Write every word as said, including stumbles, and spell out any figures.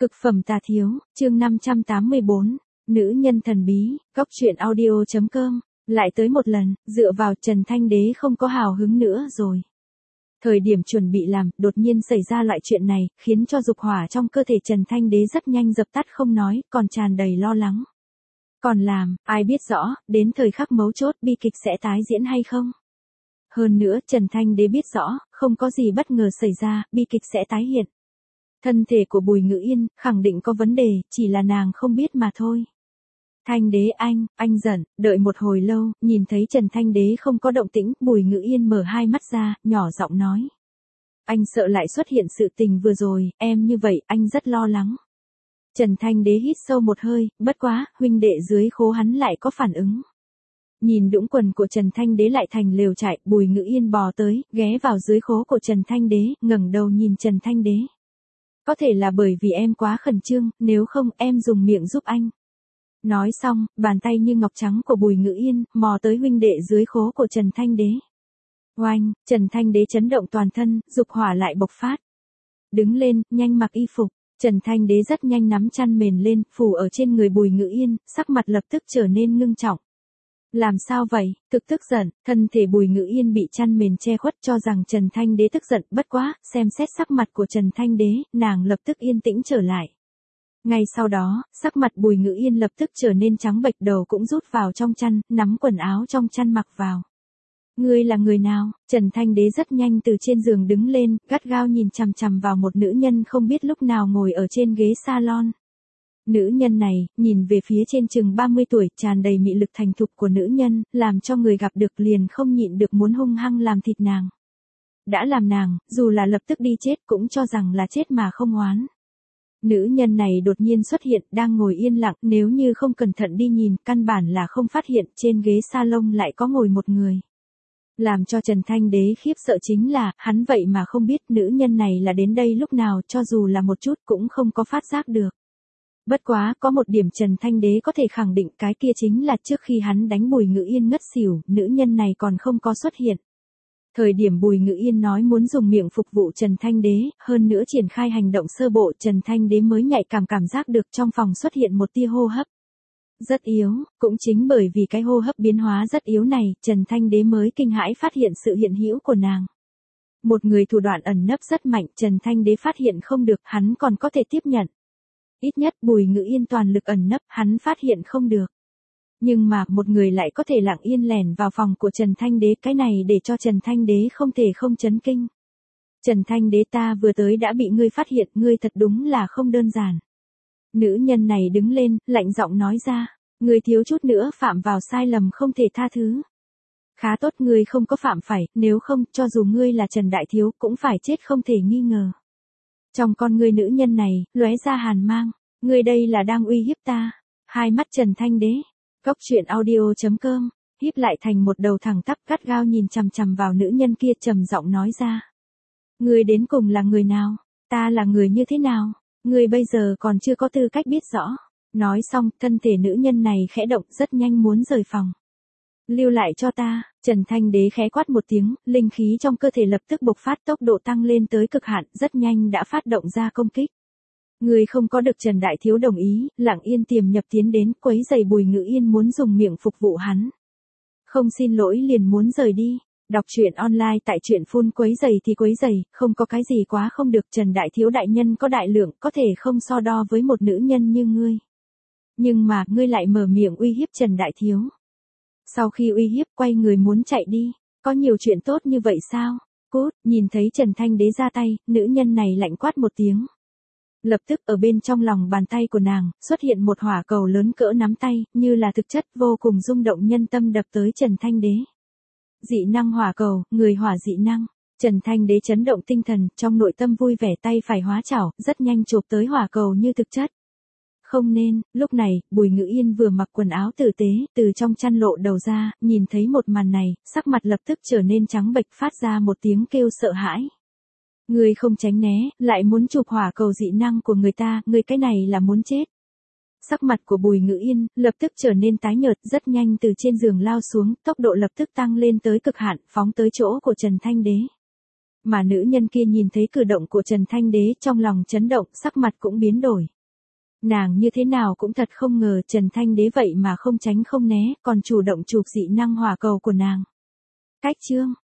Cực phẩm tà thiếu, chương năm trăm tám mươi bốn, nữ nhân thần bí, góc truyện audio chấm com, lại tới một lần, dựa vào Trần Thanh Đế không có hào hứng nữa rồi. Thời điểm chuẩn bị làm, đột nhiên xảy ra loại chuyện này, khiến cho dục hỏa trong cơ thể Trần Thanh Đế rất nhanh dập tắt không nói, còn tràn đầy lo lắng. Còn làm, ai biết rõ, đến thời khắc mấu chốt bi kịch sẽ tái diễn hay không? Hơn nữa, Trần Thanh Đế biết rõ, không có gì bất ngờ xảy ra, bi kịch sẽ tái hiện. Thân thể của Bùi Ngữ Yên, khẳng định có vấn đề, chỉ là nàng không biết mà thôi. Thanh Đế anh, anh giận, đợi một hồi lâu, nhìn thấy Trần Thanh Đế không có động tĩnh, Bùi Ngữ Yên mở hai mắt ra, nhỏ giọng nói. Anh sợ lại xuất hiện sự tình vừa rồi, em như vậy, anh rất lo lắng. Trần Thanh Đế hít sâu một hơi, bất quá, huynh đệ dưới khố hắn lại có phản ứng. Nhìn đũng quần của Trần Thanh Đế lại thành lều trại, Bùi Ngữ Yên bò tới, ghé vào dưới khố của Trần Thanh Đế, ngẩng đầu nhìn Trần Thanh Đế. Có thể là bởi vì em quá khẩn trương, nếu không em dùng miệng giúp anh. Nói xong, bàn tay như ngọc trắng của Bùi Ngữ Yên, mò tới huynh đệ dưới khố của Trần Thanh Đế. Oanh, Trần Thanh Đế chấn động toàn thân, dục hỏa lại bộc phát. Đứng lên, nhanh mặc y phục, Trần Thanh Đế rất nhanh nắm chăn mền lên, phủ ở trên người Bùi Ngữ Yên, sắc mặt lập tức trở nên ngưng trọng. Làm sao vậy, thực tức giận, thân thể Bùi Ngữ Yên bị chăn mền che khuất cho rằng Trần Thanh Đế tức giận, bất quá, xem xét sắc mặt của Trần Thanh Đế, nàng lập tức yên tĩnh trở lại. Ngay sau đó, sắc mặt Bùi Ngữ Yên lập tức trở nên trắng bệch, đầu cũng rút vào trong chăn, nắm quần áo trong chăn mặc vào. Ngươi là người nào? Trần Thanh Đế rất nhanh từ trên giường đứng lên, gắt gao nhìn chằm chằm vào một nữ nhân không biết lúc nào ngồi ở trên ghế salon. Nữ nhân này, nhìn về phía trên chừng ba mươi tuổi, tràn đầy mị lực thành thục của nữ nhân, làm cho người gặp được liền không nhịn được muốn hung hăng làm thịt nàng. Đã làm nàng, dù là lập tức đi chết cũng cho rằng là chết mà không oán. Nữ nhân này đột nhiên xuất hiện, đang ngồi yên lặng, nếu như không cẩn thận đi nhìn, căn bản là không phát hiện, trên ghế salon lại có ngồi một người. Làm cho Trần Thanh Đế khiếp sợ chính là, hắn vậy mà không biết nữ nhân này là đến đây lúc nào, cho dù là một chút cũng không có phát giác được. Bất quá, có một điểm Trần Thanh Đế có thể khẳng định, cái kia chính là trước khi hắn đánh Bùi Ngữ Yên ngất xỉu, nữ nhân này còn không có xuất hiện. Thời điểm Bùi Ngữ Yên nói muốn dùng miệng phục vụ Trần Thanh Đế, hơn nữa triển khai hành động sơ bộ, Trần Thanh Đế mới nhạy cảm cảm giác được trong phòng xuất hiện một tia hô hấp. Rất yếu, cũng chính bởi vì cái hô hấp biến hóa rất yếu này, Trần Thanh Đế mới kinh hãi phát hiện sự hiện hữu của nàng. Một người thủ đoạn ẩn nấp rất mạnh, Trần Thanh Đế phát hiện không được, hắn còn có thể tiếp nhận. Ít nhất Bùi Ngữ Yên toàn lực ẩn nấp, hắn phát hiện không được. Nhưng mà, một người lại có thể lặng yên lẻn vào phòng của Trần Thanh Đế, cái này để cho Trần Thanh Đế không thể không chấn kinh. Trần Thanh Đế, ta vừa tới đã bị ngươi phát hiện, ngươi thật đúng là không đơn giản. Nữ nhân này đứng lên, lạnh giọng nói ra, ngươi thiếu chút nữa phạm vào sai lầm không thể tha thứ. Khá tốt ngươi không có phạm phải, nếu không, cho dù ngươi là Trần Đại Thiếu, cũng phải chết không thể nghi ngờ. Trong con ngươi nữ nhân này, lóe ra hàn mang, ngươi đây là đang uy hiếp ta. Hai mắt Trần Thanh Đế, góc truyện audio chấm com, híp lại thành một đầu thẳng tắp, gắt gao nhìn chằm chằm vào nữ nhân kia, trầm giọng nói ra. Ngươi đến cùng là người nào? Ta là người như thế nào? Ngươi bây giờ còn chưa có tư cách biết rõ. Nói xong, thân thể nữ nhân này khẽ động, rất nhanh muốn rời phòng. Lưu lại cho ta, Trần Thanh Đế khẽ quát một tiếng, linh khí trong cơ thể lập tức bộc phát, tốc độ tăng lên tới cực hạn, rất nhanh đã phát động ra công kích. Người không có được Trần Đại Thiếu đồng ý, lặng yên tiềm nhập tiến đến, quấy giày Bùi Ngữ Yên muốn dùng miệng phục vụ hắn. Không xin lỗi liền muốn rời đi. Đọc truyện online tại truyện phun quấy giày thì quấy giày, không có cái gì quá không được, Trần Đại Thiếu đại nhân có đại lượng, có thể không so đo với một nữ nhân như ngươi. Nhưng mà, ngươi lại mở miệng uy hiếp Trần Đại Thiếu. Sau khi uy hiếp, quay người muốn chạy đi, có nhiều chuyện tốt như vậy sao? Cút, nhìn thấy Trần Thanh Đế ra tay, nữ nhân này lạnh quát một tiếng. Lập tức ở bên trong lòng bàn tay của nàng, xuất hiện một hỏa cầu lớn cỡ nắm tay, như là thực chất vô cùng rung động nhân tâm đập tới Trần Thanh Đế. Dị năng hỏa cầu, người hỏa dị năng. Trần Thanh Đế chấn động tinh thần, trong nội tâm vui vẻ, tay phải hóa chảo, rất nhanh chộp tới hỏa cầu như thực chất. Không nên, lúc này, Bùi Ngữ Yên vừa mặc quần áo tử tế, từ trong chăn lộ đầu ra, nhìn thấy một màn này, sắc mặt lập tức trở nên trắng bệch, phát ra một tiếng kêu sợ hãi. Ngươi không tránh né, lại muốn chụp hỏa cầu dị năng của người ta, ngươi cái này là muốn chết. Sắc mặt của Bùi Ngữ Yên, lập tức trở nên tái nhợt, rất nhanh từ trên giường lao xuống, tốc độ lập tức tăng lên tới cực hạn, phóng tới chỗ của Trần Thanh Đế. Mà nữ nhân kia nhìn thấy cử động của Trần Thanh Đế trong lòng chấn động, sắc mặt cũng biến đổi. Nàng như thế nào cũng thật không ngờ Trần Thanh Đế vậy mà không tránh không né, còn chủ động chụp dị năng hỏa cầu của nàng. Cách chương